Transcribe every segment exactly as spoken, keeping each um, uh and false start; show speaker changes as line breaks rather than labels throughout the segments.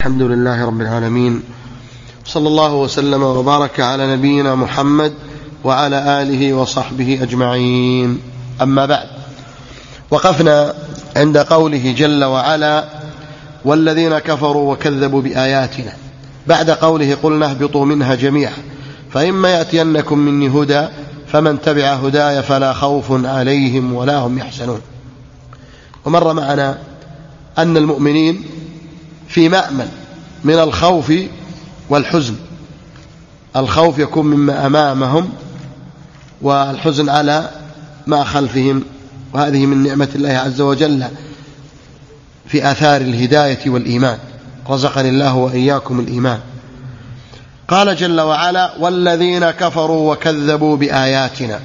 الحمد لله رب العالمين، صلى الله وسلم وبارك على نبينا محمد وعلى آله وصحبه أجمعين. أما بعد، وقفنا عند قوله جل وعلا: والذين كفروا وكذبوا بآياتنا، بعد قوله: قلنا اهبطوا منها جميعا فإما يأتينكم مني هدى فمن تبع هداي فلا خوف عليهم ولا هم يحزنون. ومر معنا أن المؤمنين في مأمن من الخوف والحزن. الخوف يكون مما أمامهم، والحزن على ما خلفهم، وهذه من نعمة الله عز وجل في آثار الهداية والإيمان. رزقني الله وإياكم الإيمان. قال جل وعلا: والذين كفروا وكذبوا بآياتنا.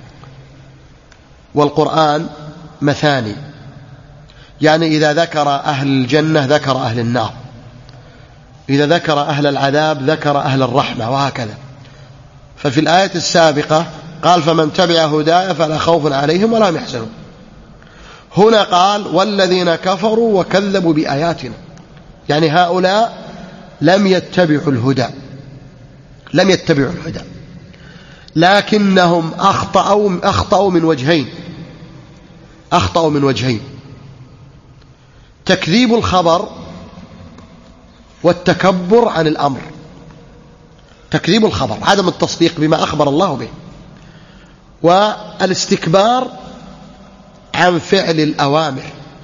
والقرآن مثاني، يعني إذا ذكر أهل الجنة ذكر أهل النار، إذا ذكر أهل العذاب ذكر أهل الرحمة، وهكذا. ففي الآية السابقة قال: فمن تبع هداي فلا خوف عليهم ولا هم يحزنون. هنا قال: والذين كفروا وكذبوا بآياتنا، يعني هؤلاء لم يتبعوا الهدى، لم يتبعوا الهدى لكنهم أخطأوا, أخطأوا من وجهين أخطأوا من وجهين تكذيب الخبر والتكبر عن الأمر. تكذيب الخبر، عدم التصديق بما أخبر الله به، والاستكبار عن فعل الأوامر.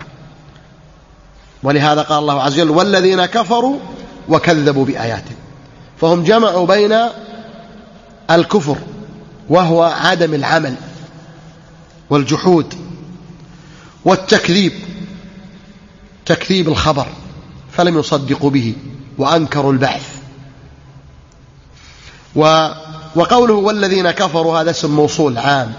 ولهذا قال الله عز وجل: والذين كفروا وكذبوا بآياتنا. فهم جمعوا بين الكفر وهو عدم العمل والجحود، والتكذيب تكذيب الخبر فلم يصدقوا به وأنكروا البعث. وقوله والذين كفروا هذا اسم موصول عام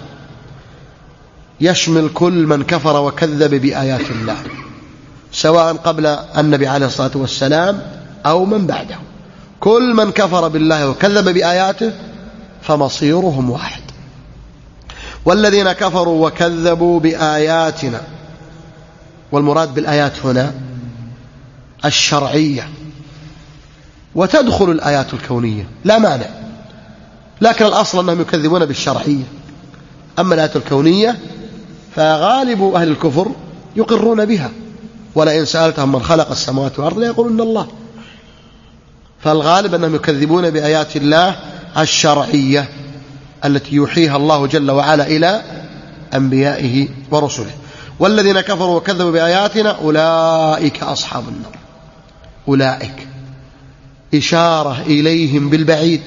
يشمل كل من كفر وكذب بآيات الله، سواء قبل النبي عليه الصلاة والسلام أو من بعده. كل من كفر بالله وكذب بآياته فمصيرهم واحد. والذين كفروا وكذبوا بآياتنا، والمراد بالآيات هنا الشرعية، وتدخل الآيات الكونية لا مانع، لكن الأصل أنهم يكذبون بالشرعية. أما الآيات الكونية فغالب أهل الكفر يقرون بها، ولئن سألتهم من خلق السماوات والأرض ليقولون الله. فالغالب أنهم يكذبون بآيات الله الشرعية التي يوحيها الله جل وعلا إلى أنبيائه ورسله. والذين كفروا وكذبوا بآياتنا أولئك أصحاب النار. أولئك إشارة إليهم بالبعيد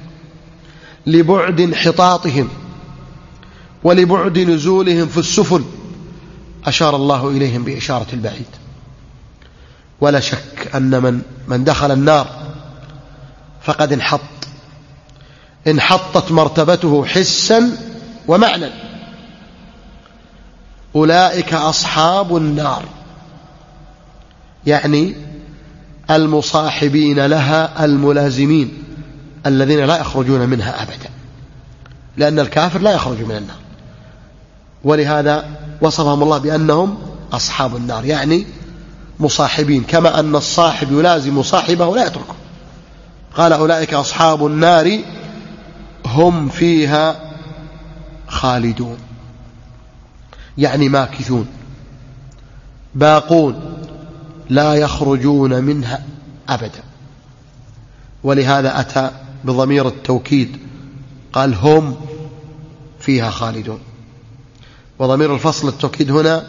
لبعد انحطاطهم ولبعد نزولهم في السفل، أشار الله إليهم بإشارة البعيد. ولا شك أن من, من دخل النار فقد انحط انحطت مرتبته حسا ومعنى. أولئك أصحاب النار، يعني المصاحبين لها الملازمين الذين لا يخرجون منها أبدا، لأن الكافر لا يخرج من النار. ولهذا وصفهم الله بأنهم أصحاب النار، يعني مصاحبين، كما أن الصاحب يلازم صاحبه لا يتركه. قال: أولئك أصحاب النار هم فيها خالدون، يعني ماكثون باقون لا يخرجون منها أبدا. ولهذا أتى بضمير التوكيد، قال: هم فيها خالدون. وضمير الفصل التوكيد هنا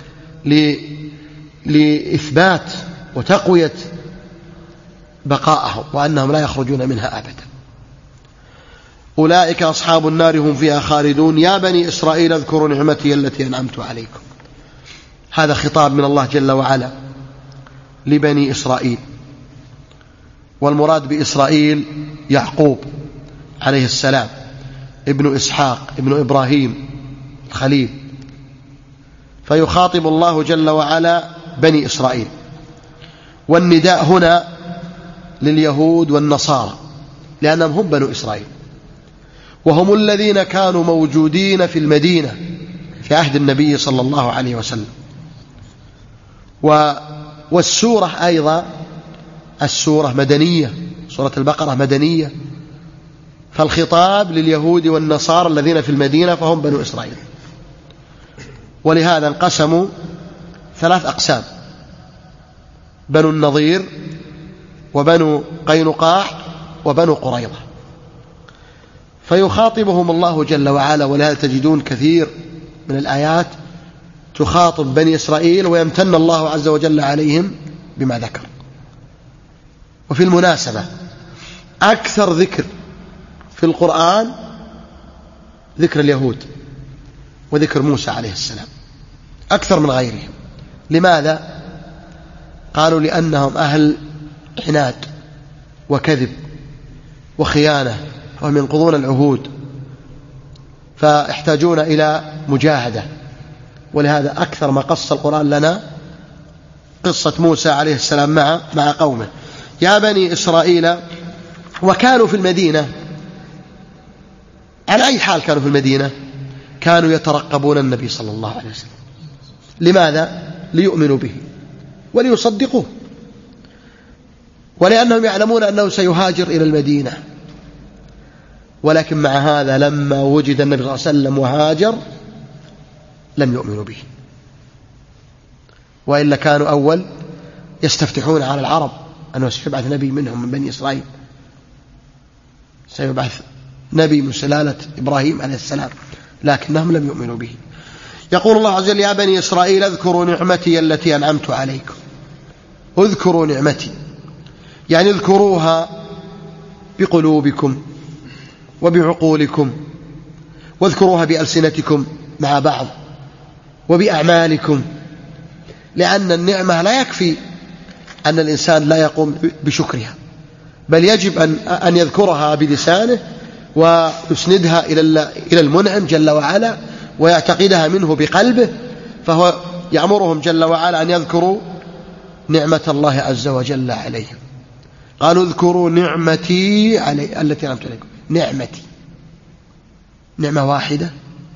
لإثبات وتقوية بقائهم وأنهم لا يخرجون منها أبدا. أولئك أصحاب النار هم فيها خالدون. يا بني إسرائيل اذكروا نعمتي التي أنعمت عليكم. هذا خطاب من الله جل وعلا لبني إسرائيل، والمراد بإسرائيل يعقوب عليه السلام، ابن إسحاق ابن إبراهيم الخليل. فيخاطب الله جل وعلا بني إسرائيل، والنداء هنا لليهود والنصارى، لأنهم هم بنو إسرائيل، وهم الذين كانوا موجودين في المدينة في عهد النبي صلى الله عليه وسلم. والسورة أيضا السورة مدنية، سورة البقرة مدنية، فالخطاب لليهود والنصارى الذين في المدينة فهم بنو إسرائيل. ولهذا انقسموا ثلاث أقسام: بنو النضير وبنو قينقاع وبنو قريظة. فيخاطبهم الله جل وعلا، ولهذا تجدون كثير من الآيات تخاطب بني إسرائيل ويمتن الله عز وجل عليهم بما ذكر. وفي المناسبة أكثر ذكر في القرآن ذكر اليهود وذكر موسى عليه السلام أكثر من غيرهم. لماذا؟ قالوا لأنهم أهل عناد وكذب وخيانة، وهم ينقضون العهود فيحتاجون إلى مجاهدة. ولهذا أكثر ما قص القرآن لنا قصة موسى عليه السلام مع مع قومه. يا بني إسرائيل، وكانوا في المدينة. على أي حال كانوا في المدينة؟ كانوا يترقبون النبي صلى الله عليه وسلم. لماذا؟ ليؤمنوا به وليصدقوه، ولأنهم يعلمون أنه سيهاجر إلى المدينة. ولكن مع هذا لما وجد النبي صلى الله عليه وسلم وهاجر لم يؤمنوا به، وإلا كانوا أول يستفتحون على العرب أنه سيبعث نبي منهم من بني إسرائيل، سيبعث نبي من سلالة إبراهيم عليه السلام، لكنهم لم يؤمنوا به. يقول الله عز وجل: يا بني إسرائيل اذكروا نعمتي التي أنعمت عليكم. اذكروا نعمتي يعني اذكروها بقلوبكم وبعقولكم، واذكروها بألسنتكم مع بعض وبأعمالكم، لأن النعمة لا يكفي أن الإنسان لا يقوم بشكرها، بل يجب أن أن يذكرها بلسانه ويسندها إلى المنعم جل وعلا ويعتقدها منه بقلبه. فهو يأمرهم جل وعلا أن يذكروا نعمة الله عز وجل عليهم. قالوا اذكروا نعمتي علي التي أنعمت عليكم. نعمتي، نعمة واحدة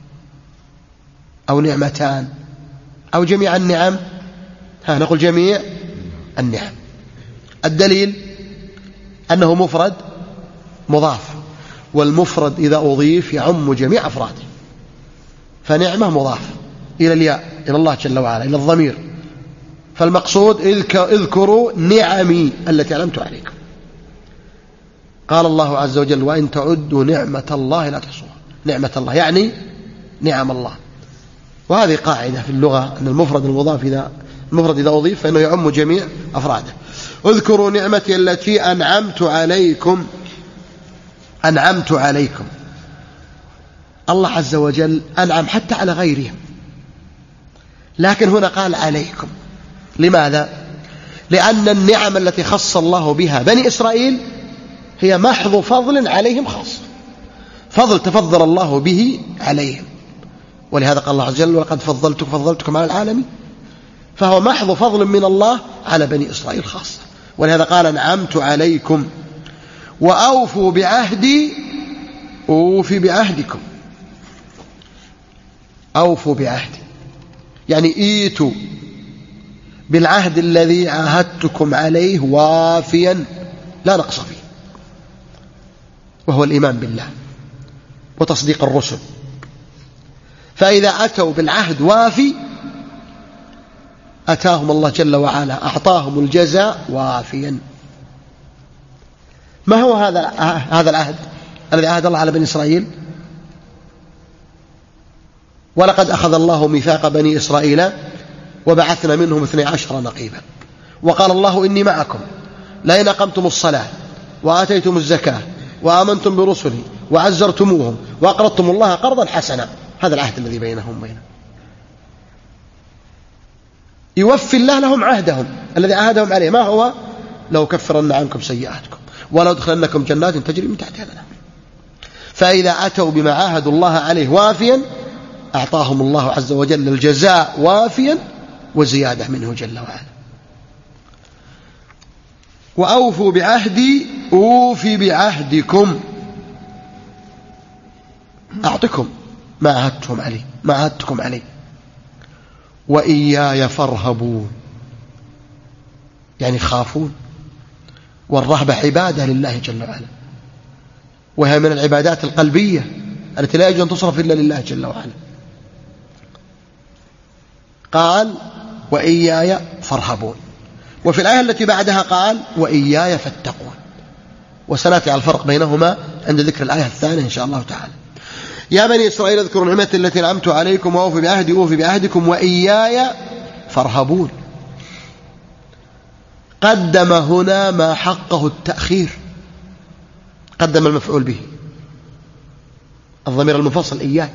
أو نعمتان أو جميع النعم؟ ها نقول جميع النعم. الدليل أنه مفرد مضاف، والمفرد إذا أضيف يعم جميع أفراده، فنعمة مضاف إلى الياء، إلى الله جل وعلا، إلى الضمير. فالمقصود اذكروا نعمي التي أنعمت عليكم. قال الله عز وجل: وإن تعدوا نعمة الله لا تحصوها. نعمة الله يعني نعم الله. وهذه قاعدة في اللغة أن المفرد المضاف إذا المفرد إذا أضيف فإنه يعم جميع أفراده. اذكروا نعمتي التي أنعمت عليكم. أنعمت عليكم، الله عز وجل أنعم حتى على غيرهم، لكن هنا قال عليكم. لماذا؟ لأن النعم التي خص الله بها بني إسرائيل هي محض فضل عليهم خاص، فضل تفضل الله به عليهم. ولهذا قال الله عز وجل: ولقد فضلتك فضلتكم على العالمين. فهو محض فضل من الله على بني إسرائيل خاصة. ولهذا قال: أنعمت عليكم وأوفوا بعهدي أوفي بعهدكم. أوفوا بعهدي يعني إيتوا بالعهد الذي عاهدتكم عليه وافيا لا نقص فيه، وهو الإيمان بالله وتصديق الرسل. فإذا أتوا بالعهد وافي أتاهم الله جل وعلا، أعطاهم الجزاء وافيا. ما هو هذا هذا العهد الذي عهد الله على بني إسرائيل؟ ولقد أخذ الله ميثاق بني إسرائيل وبعثنا منهم اثني عشر نقيبا، وقال الله: إني معكم لئن أقمتم الصلاة وآتيتم الزكاة وآمنتم برسلي وعزرتموهم وأقرضتم الله قرضا حسنا. هذا العهد الذي بينهم وبينهم. يوفي الله لهم عهدهم الذي عاهدهم عليه. ما هو؟ لو كفرن عنكم سيئاتكم ولو دخلنكم جنات تجري من تحتها الأنهار. فإذا أتوا بما عاهدوا الله عليه وافيا أعطاهم الله عز وجل الجزاء وافيا وزيادة منه جل وعلا. وأوفوا بعهدي أوفي بعهدكم، أعطكم ما عهدتم عليه ما عهدتكم عليه. وإياي فارهبون يعني خافون والرهبة عبادة لله جل وعلا، وهي من العبادات القلبية التي لا يجوز أن تصرف إلا لله جل وعلا. قال وإياي فارهبون، وفي الآية التي بعدها قال وإياي فاتقون، وسنأتي على الفرق بينهما عند ذكر الآية الثانية إن شاء الله تعالى. يا بني إسرائيل اذكروا نعمتي التي أنعمت عليكم وأوفوا بعهدي أوفي بعهدكم وإياي فارهبون. قدم هنا ما حقه التأخير، قدم المفعول به الضمير المفصل إياي.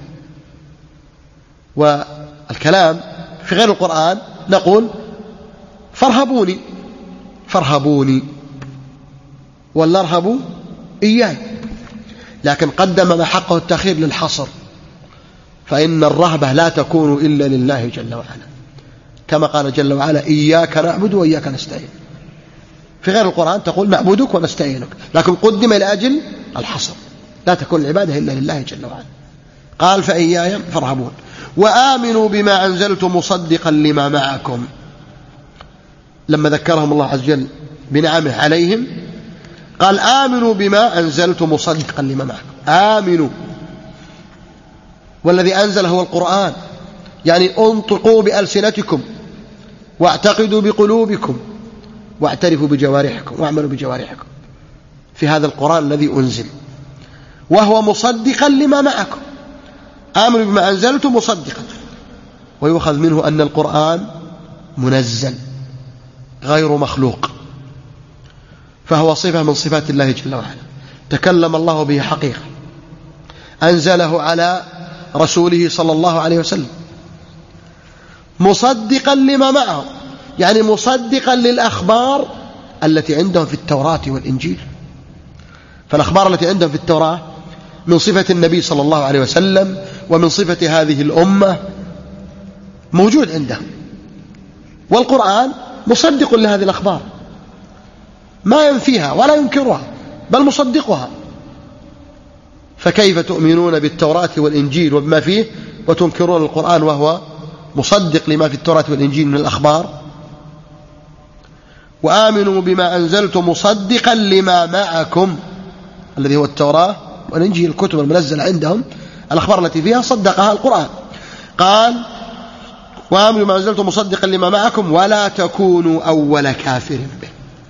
والكلام في غير القرآن نقول فارهبوني فارهبوني ولا ارهبوا إياي، لكن قدم ما حقه التأخير للحصر، فإن الرهبة لا تكون إلا لله جل وعلا، كما قال جل وعلا إياك نعبد وإياك نستعين. في غير القرآن تقول نعبدك ونستعينك، لكن قدم لأجل الحصر، لا تكون العبادة إلا لله جل وعلا. قال فإياي فارهبون وآمنوا بما أنزلت مصدقا لما معكم، لما ذكرهم الله عز وجل بنعمه عليهم قال آمنوا بما أنزلت مصدقا لما معكم. آمنوا، والذي أنزل هو القرآن، يعني انطقوا بألسنتكم واعتقدوا بقلوبكم واعترفوا بجوارحكم واعملوا بجوارحكم في هذا القرآن الذي أنزل، وهو مصدقا لما معكم. آمنوا بما أنزلت مصدقا، ويؤخذ منه أن القرآن منزل غير مخلوق، فهو صفة من صفات الله جل وعلا، تكلم الله به حقيقة، أنزله على رسوله صلى الله عليه وسلم مصدقا لما معه، يعني مصدقا للأخبار التي عندهم في التوراة والإنجيل. فالأخبار التي عندهم في التوراة من صفة النبي صلى الله عليه وسلم ومن صفة هذه الأمة موجود عندهم، والقرآن مصدق لهذه الأخبار، ما ينفيها ولا ينكرها بل مصدقها. فكيف تؤمنون بالتوراة والإنجيل وبما فيه وتنكرون القرآن وهو مصدق لما في التوراة والإنجيل من الأخبار؟ وآمنوا بما أنزلت مصدقا لما معكم، الذي هو التوراة والإنجيل، الكتب المنزلة عندهم، الأخبار التي فيها صدقها القرآن. قال وآمنوا بما أنزلت مصدقا لما معكم ولا تكونوا أول كافر به،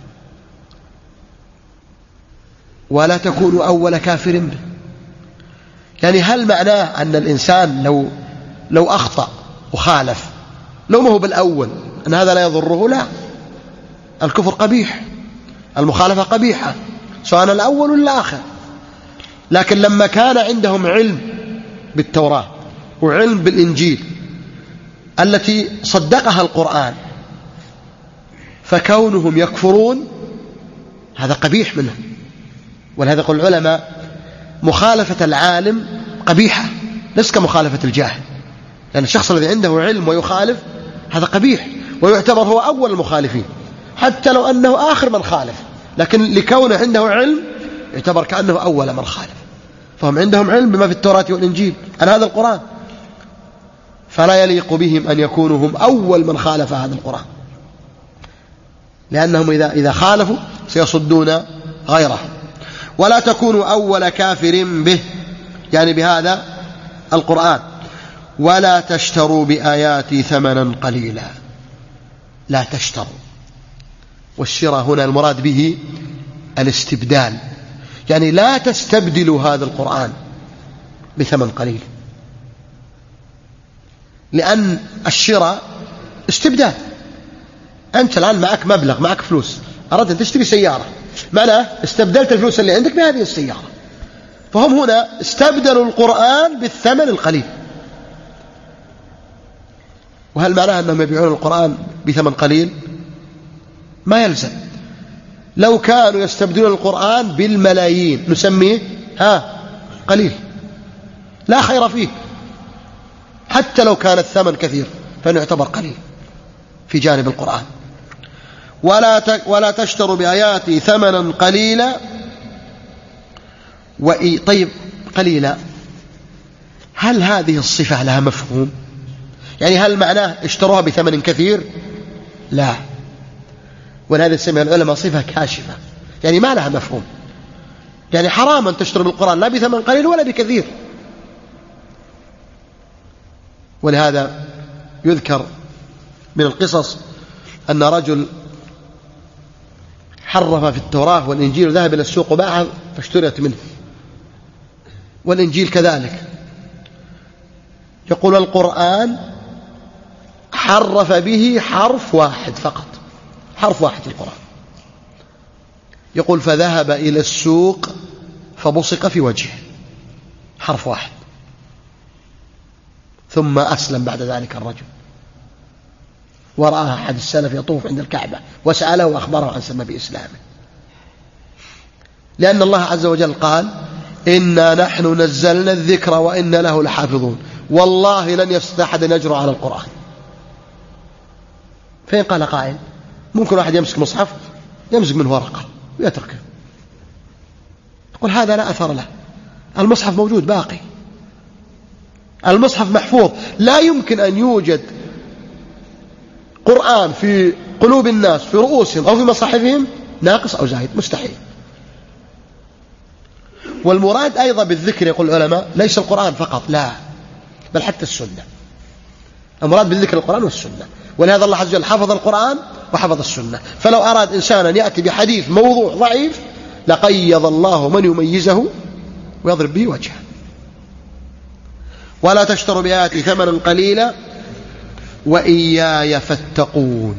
ولا تكونوا أول كافر به، يعني هل معناه أن الإنسان لو لو أخطأ وخالف لو ما هو بالأول أن هذا لا يضره؟ لا، الكفر قبيح، المخالفة قبيحة، سواء الأول ولا الآخر. لكن لما كان عندهم علم بالتوراة وعلم بالإنجيل التي صدقها القرآن، فكونهم يكفرون هذا قبيح منهم. ولهذا يقول العلماء مخالفة العالم قبيحة ليس كمخالفة الجاهل، لأن الشخص الذي عنده علم ويخالف هذا قبيح، ويعتبر هو أول المخالفين حتى لو أنه آخر من خالف، لكن لكونه عنده علم يعتبر كأنه أول من خالف. فهم عندهم علم بما في التوراة والإنجيل عن هذا القرآن، فلا يليق بهم أن يكونوا هم أول من خالف هذا القرآن، لأنهم إذا إذا خالفوا سيصدون غيره. ولا تكونوا أول كافر به، يعني بهذا القرآن. ولا تشتروا بآياتي ثمنا قليلا، لا تشتروا، والشراء هنا المراد به الاستبدال، يعني لا تستبدلوا هذا القرآن بثمن قليل، لأن الشراء استبدال. أنت الآن معك مبلغ، معك فلوس، أردت أن تشتري سيارة، معناه استبدلت الفلوس اللي عندك بهذه السيارة. فهم هنا استبدلوا القرآن بالثمن القليل. وهل معناه أنهم يبيعون القرآن بثمن قليل؟ ما يلزم. لو كانوا يستبدلون القرآن بالملايين نسميه ها قليل، لا خير فيه، حتى لو كان الثمن كثير فإنه يعتبر قليل في جانب القرآن. ولا ولا تشتروا بآياتي ثمنا قليلا. وإي طيب قليلا، هل هذه الصفة لها مفهوم؟ يعني هل معناه اشتروها بثمن كثير؟ لا، ولهذا يسميها العلماء صفة كاشفة، يعني ما لها مفهوم. يعني حرام أن تشتري بالقرآن لا بثمن قليل ولا بكثير. ولهذا يذكر من القصص أن رجل حرف في التوراة والإنجيل وذهب إلى السوق وباعها فاشتريت منه، والإنجيل كذلك. يقول القرآن حرف به حرف واحد فقط، حرف واحد في القرآن. يقول فذهب إلى السوق فبصق في وجهه، حرف واحد. ثم أسلم بعد ذلك الرجل، ورأى أحد السلف يطوف عند الكعبة وسأله وأخبره عن سبب إسلامه. لأن الله عز وجل قال إنا نحن نزلنا الذكر وإنا له لحافظون، والله لن يستطيع أحد أن يجرؤ على القرآن. فإن قال قائل ممكن واحد يمسك مصحف يمسك منه ورقة ويتركه، يقول هذا لا أثر له، المصحف موجود باقي، المصحف محفوظ، لا يمكن أن يوجد قرآن في قلوب الناس في رؤوسهم أو في مصاحفهم ناقص أو زايد، مستحيل. والمراد أيضا بالذكر يقول العلماء ليس القرآن فقط، لا، بل حتى السنة. المراد بالذكر القرآن والسنة، ولهذا الله عز وجل حفظ القرآن وحفظ السنة. فلو أراد إنسان أن يأتي بحديث موضوع ضعيف لقيض الله من يميزه ويضرب به وجهه. ولا تشتروا بآياتي ثمنا قليلا وإياي فاتقون.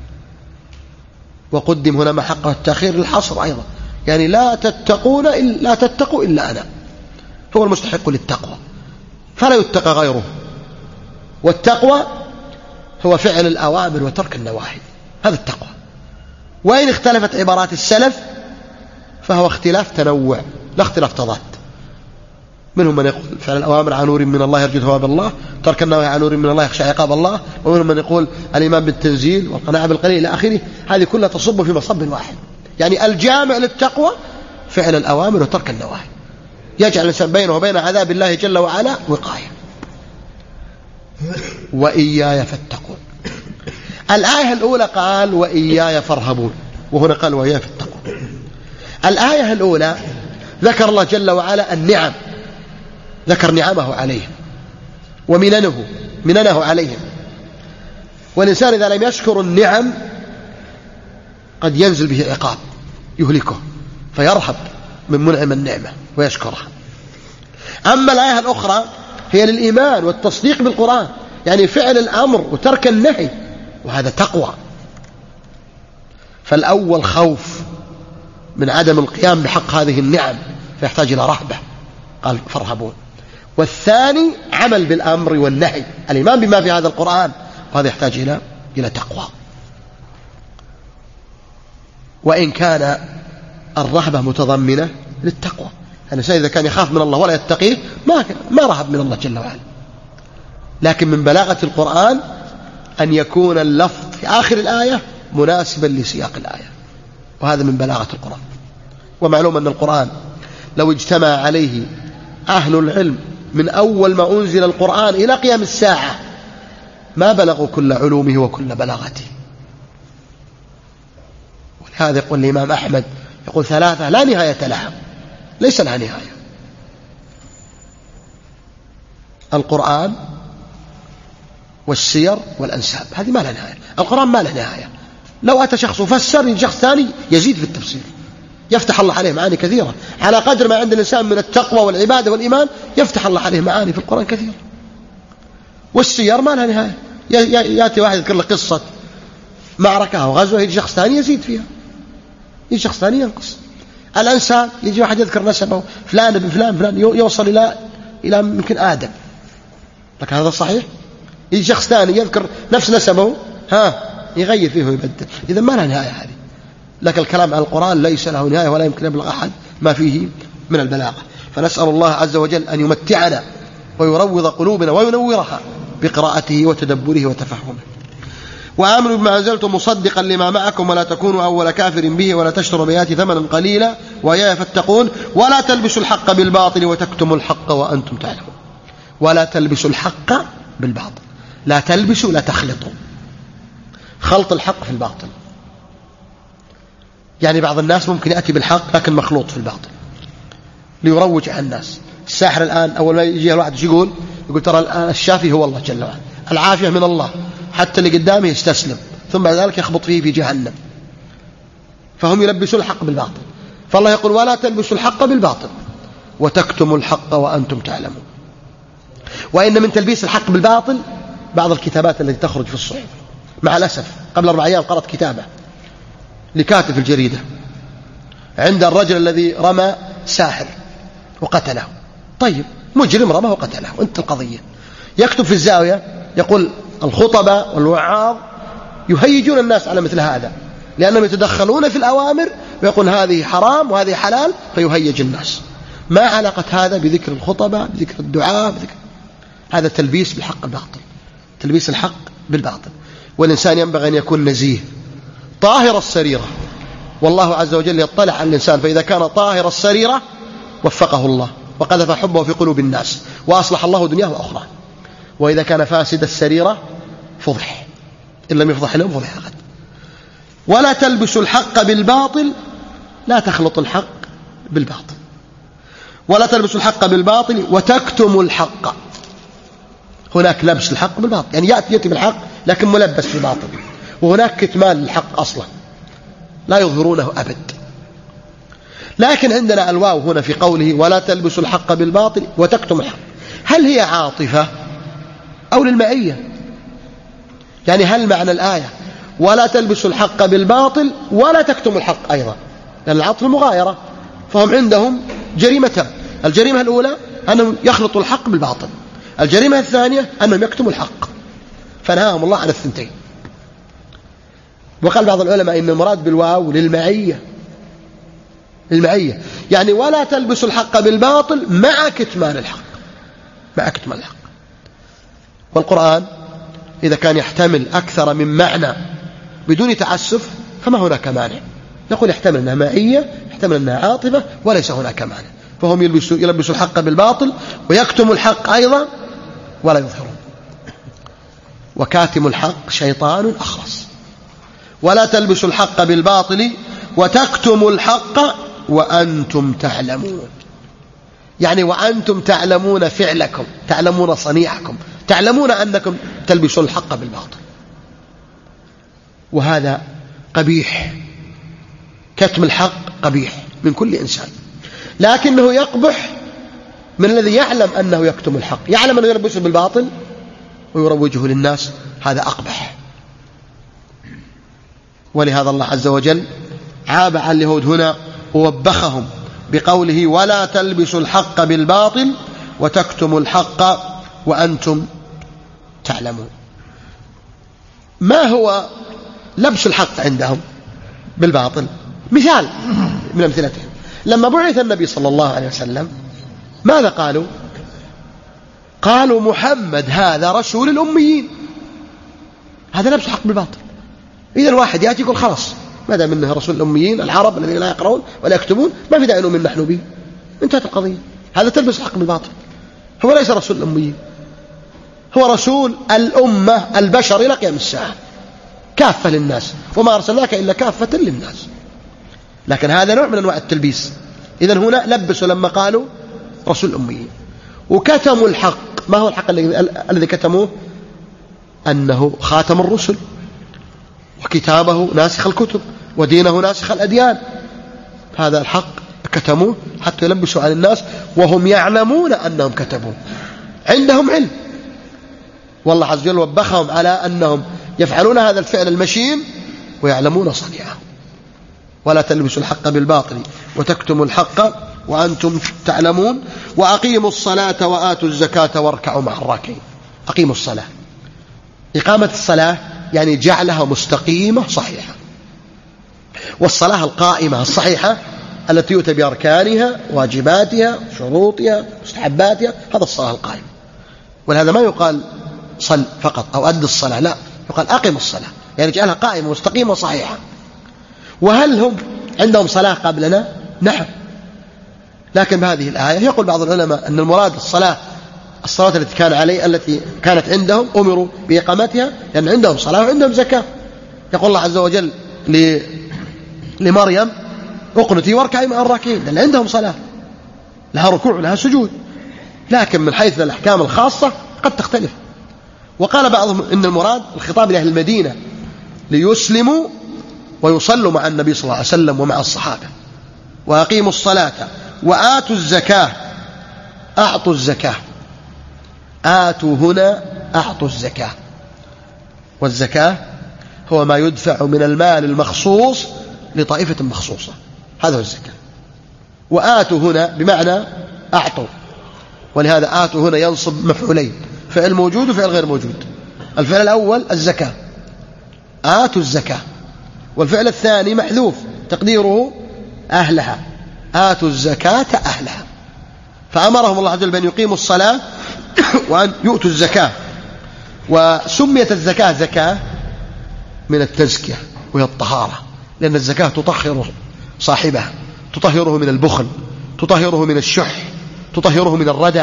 وقدم هنا ما حقه التأخير للحصر أيضا، يعني لا تتقون إلا لا تتقوا إلا أنا، هو المستحق للتقوى فلا يتقى غيره. والتقوى هو فعل الأوامر وترك النواهي، هذا التقوى. وإن اختلفت عبارات السلف فهو اختلاف تنوع لا اختلاف تضاد. منهم من يقول فعل الأوامر عن نور من الله يرجو ثواب الله، ترك النواهي عن نور من الله يخشى عقاب الله. ومنهم من يقول الإيمان بالتنزيل والقناعة بالقليل إلى آخره. هذه كلها تصب في مصب واحد، يعني الجامع للتقوى فعل الأوامر وترك النواهي، يجعل الإنسان بينه وبين عذاب الله جل وعلا وقاية. وإياي فاتقون. الآية الأولى قال وإياي فارهبون، وهنا قال وإياي فاتقون. الآية الأولى ذكر الله جل وعلا النعم، ذكر نعمه عليهم ومننه مننه عليهم. والإنسان إذا لم يشكر النعم قد ينزل به العقاب يهلكه، فيرهب من منعم النعمة ويشكرها. أما الآية الأخرى هي للإيمان والتصديق بالقرآن، يعني فعل الأمر وترك النهي، وهذا تقوى. فالأول خوف من عدم القيام بحق هذه النعم فيحتاج إلى رهبة، قال فارهبون. والثاني عمل بالأمر والنهي، الإيمان بما في هذا القرآن، وهذا يحتاج إلى إلى تقوى. وإن كان الرهبة متضمنة للتقوى، الإنسان إذا كان يخاف من الله ولا يتقيه ما ما رهب من الله جل وعلا. لكن من بلاغة القرآن أن يكون اللفظ في آخر الآية مناسبا لسياق الآية، وهذا من بلاغة القرآن. ومعلوم أن القرآن لو اجتمع عليه أهل العلم من أول ما أنزل القرآن إلى قيام الساعة ما بلغوا كل علومه وكل بلاغته. ولهذا يقول الإمام أحمد يقول ثلاثة لا نهاية لها، ليس لها نهاية: القرآن والسير والأنساب، هذه ما لها نهاية. القرآن ما له نهاية، لو أتى شخص وفسر شخص ثاني يزيد في التفسير، يفتح الله عليه معاني كثيرة. على قدر ما عند الإنسان من التقوى والعبادة والإيمان يفتح الله عليه معاني في القرآن كثيرة. والسير ما لها نهاية، يأتي واحد يذكر له قصة معركة أو غزوة يجي شخص ثاني يزيد فيها، يجي شخص ثاني ينقص. الأنساب يجي واحد يذكر نسبه فلان ابن فلان فلان يوصل إلى إلى يمكن آدم، لكن هذا صحيح. يجي شخص ثاني يذكر نفس نسبه ها يغير فيه ويبدل. إذا ما لها نهاية هذه. لكن الكلام عن القرآن ليس له نهاية ولا يمكن يبلغ أحد ما فيه من البلاغة. فنسأل الله عز وجل أن يمتعنا ويروض قلوبنا وينورها بقراءته وتدبره وتفهمه. وآمنوا بما أنزلت مصدقا لما معكم ولا تكونوا أول كافر به ولا تشتروا بآياتي ثمنا قليلا وإياي فاتقون ولا تلبسوا الحق بالباطل وتكتموا الحق وأنتم تعلمون. ولا تلبسوا الحق بالباطل، لا تلبسوا لا تخلطوا، خلط الحق في الباطل. يعني بعض الناس ممكن يأتي بالحق لكن مخلوط في الباطل ليروج على الناس. الساحر الآن أول ما يجي الواحد ايش يقول؟ يقول ترى الآن الشافي هو الله جل وعلا، العافية من الله، حتى اللي قدامه يستسلم، ثم بعد ذلك يخبط فيه في جهنم. فهم يلبسوا الحق بالباطل. فالله يقول ولا تلبسوا الحق بالباطل وتكتموا الحق وأنتم تعلمون. وإن من تلبيس الحق بالباطل بعض الكتابات التي تخرج في الصحف. مع الأسف قبل أربع أيام قرأت كتابة لكاتب في الجريدة عند الرجل الذي رمى ساحر وقتله. طيب مجرم رمى وقتله وانت القضية. يكتب في الزاوية يقول الخطبة والوعاظ يهيجون الناس على مثل هذا لأنهم يتدخلون في الأوامر ويقول هذه حرام وهذه حلال فيهيج الناس. ما علاقة هذا بذكر الخطبة بذكر الدعاء بذكر؟ هذا تلبيس بالحق الباطل، تلبيس الحق بالباطل. والإنسان ينبغي أن يكون نزيه طاهر السريرة، والله عز وجل يطلع على الإنسان، فإذا كان طاهر السريرة وفقه الله وقذف حبه في قلوب الناس وأصلح الله دنياه وأخرى. وإذا كان فاسد السريرة فضح، إن لم يفضح اليوم فضح غد. ولا تلبسوا الحق بالباطل، لا تخلط الحق بالباطل. ولا تلبسوا الحق بالباطل وتكتموا الحق. هناك لبس الحق بالباطل، يعني يأتي يأتي بالحق لكن ملبس بالباطل، وهناك كتمان للحق أصلا لا يظهرونه أبد. لكن عندنا الواو هنا في قوله ولا تلبسوا الحق بالباطل وتكتموا الحق، هل هي عاطفة أو للمعية؟ يعني هل معنى الآية ولا تلبسوا الحق بالباطل ولا تكتموا الحق أيضا؟ لأن العطف المغايرة، فهم عندهم جريمتان. الجريمة الأولى أنهم يخلطوا الحق بالباطل، الجريمة الثانية أنهم يكتموا الحق، فنهاهم الله عن الثنتين. وقال بعض العلماء إن المراد بالواو للمعية، المعية يعني ولا تلبسوا الحق بالباطل مع كتمان الحق، مع كتمان الحق. والقرآن إذا كان يحتمل أكثر من معنى بدون تعسف فما هناك مانع، نقول يحتمل أنها معية، يحتمل أنها عاطفة، وليس هناك مانع. فهم يلبسوا, يلبسوا الحق بالباطل ويكتموا الحق أيضا ولا يظهرون. وكاتم الحق شيطان أخرس. ولا تلبسوا الحق بالباطل وتكتموا الحق وأنتم تعلمون، يعني وأنتم تعلمون فعلكم، تعلمون صنيعكم، تعلمون أنكم تلبسون الحق بالباطل. وهذا قبيح، كتم الحق قبيح من كل إنسان، لكنه يقبح من الذي يعلم أنه يكتم الحق، يعلم أنه يلبسه بالباطل ويروجه للناس، هذا أقبح. ولهذا الله عز وجل عاب على اليهود هنا ووبخهم بقوله ولا تلبسوا الحق بالباطل وتكتموا الحق وأنتم تعلمون. ما هو لبس الحق عندهم بالباطل؟ مثال من أمثلتهم، لما بعث النبي صلى الله عليه وسلم ماذا قالوا؟ قالوا محمد هذا رسول الأميين، هذا لبس الحق بالباطل. إذا الواحد يأتي يقول خلاص ما دام منه رسول الأميين العرب الذين لا يقرؤون ولا يكتبون ما في داعي نؤمن نحن به، انتهت القضية. هذا تلبس الحق بالباطل، هو ليس رسول الأميين، هو رسول الأمة البشر إلى قيام الساعة كافة للناس، وما أرسلناك إلا كافة للناس. لكن هذا نوع من أنواع التلبيس. إذن هنا لبسوا لما قالوا رسول الأميين وكتموا الحق. ما هو الحق الذي كتموه؟ أنه خاتم الرسل وكتابه ناسخ الكتب ودينه ناسخ الأديان، هذا الحق كتموه حتى يلبسوا على الناس وهم يعلمون أنهم كتبوه، عندهم علم. والله عز وجل وبخهم على أنهم يفعلون هذا الفعل المشين ويعلمون صنيعه. ولا تلبسوا الحق بالباطل وتكتموا الحق وأنتم تعلمون وأقيموا الصلاة وآتوا الزكاة واركعوا مع الراكعين. أقيموا الصلاة، إقامة الصلاة يعني جعلها مستقيمة صحيحة، والصلاة القائمة الصحيحة التي يؤتى بأركانها واجباتها شروطها مستحباتها، هذا الصلاة القائمة. ولهذا ما يقال صل فقط أو أد الصلاة، لا، يقال أقم الصلاة، يعني جعلها قائمة مستقيمة صحيحة. وهل هم عندهم صلاة قبلنا؟ نعم. لكن بهذه الآية يقول بعض العلماء أن المراد الصلاة الصلاة التي كان عليه التي كانت عندهم أمروا بإقامتها، لأن عندهم صلاة وعندهم زكاة. يقول الله عز وجل لمريم اقنتي واركعي مع الراكعين، لأن عندهم صلاة لها ركوع ولها سجود، لكن من حيث الأحكام الخاصة قد تختلف. وقال بعضهم إن المراد الخطاب لأهل المدينة ليسلموا ويصلوا مع النبي صلى الله عليه وسلم ومع الصحابة. وأقيموا الصلاة وآتوا الزكاة. أعطوا الزكاة، آتوا هنا أعطوا الزكاة، والزكاة هو ما يدفع من المال المخصوص لطائفة مخصوصة، هذا هو الزكاة. وآتوا هنا بمعنى أعطوا، ولهذا آتوا هنا ينصب مفعولين، فعل موجود وفعل غير موجود. الفعل الأول الزكاة، آتوا الزكاة، والفعل الثاني محذوف تقديره أهلها، آتوا الزكاة أهلها. فأمرهم الله عز وجل بأن يقيموا الصلاة وأن يؤتوا الزكاة. وسميت الزكاة زكاة من التزكية وهي الطهارة، لأن الزكاة تطهر صاحبها، تطهره من البخل، تطهره من الشح، تطهره من الردى،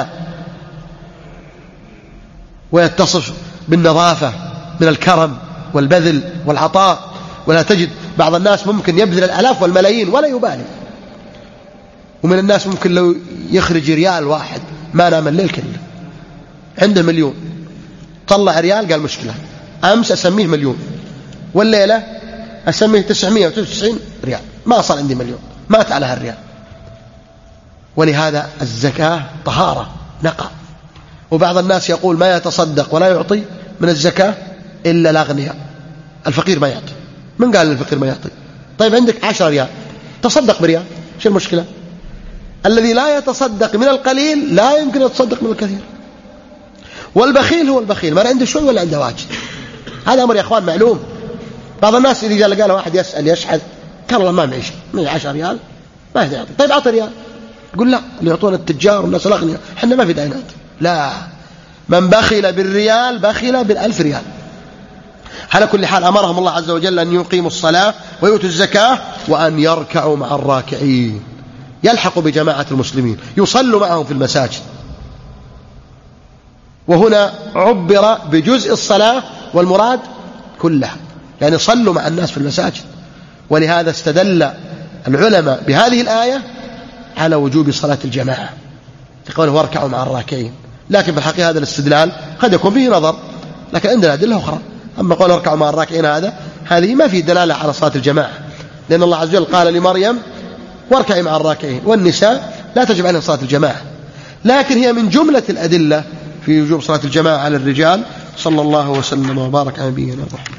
ويتصف بالنظافة من الكرم والبذل والعطاء. ولا تجد بعض الناس ممكن يبذل الآلاف والملايين ولا يبالي، ومن الناس ممكن لو يخرج ريال واحد ما نام الليل كله، عنده مليون طلع ريال قال مشكلة، أمس أسميه مليون والليلة أسميه تسعمائة وتسعة وتسعين ريال، ما صار عندي مليون، مات على هالريال. ولهذا الزكاة طهارة نقى. وبعض الناس يقول ما يتصدق ولا يعطي من الزكاة إلا الأغنياء، الفقير ما يعطي. من قال الفقير ما يعطي؟ طيب عندك عشرة ريال تصدق بريال، شو المشكلة؟ الذي لا يتصدق من القليل لا يمكن يتصدق من الكثير. والبخيل هو البخيل، ما عنده شوي ولا عنده واجد، هذا أمر يا أخوان معلوم. بعض الناس إذا قال قال واحد يسأل يشحذ قال والله ما معيش معي عشر ريال ما يقدر يعطي. طيب أعطي ريال، يقول لا اللي يعطون التجار والناس الأغنياء، حنا ما في دعينات. لا، من بخل بالريال بخل بالألف ريال. على كل حال أمرهم الله عز وجل أن يقيموا الصلاة ويؤتوا الزكاة وأن يركعوا مع الراكعين، يلحقوا بجماعة المسلمين، يصلوا معهم في المساجد. وهنا عبر بجزء الصلاة والمراد كلها، يعني صلوا مع الناس في المساجد. ولهذا استدل العلماء بهذه الآية على وجوب صلاة الجماعة قوله واركعوا مع الراكعين. لكن في الحقيقة هذا الاستدلال قد يكون فيه نظر، لكن عندنا أدلة أخرى. أما قول اركعوا مع الراكعين هذا هذه ما فيه دلالة على صلاة الجماعة، لأن الله عز وجل قال لمريم واركعي مع الراكعين، والنساء لا تجب عليهم صلاة الجماعة، لكن هي من جملة الأدلة في وجوب صلاة الجماعة على الرجال. صلى الله وسلم وبارك على نبينا محمد.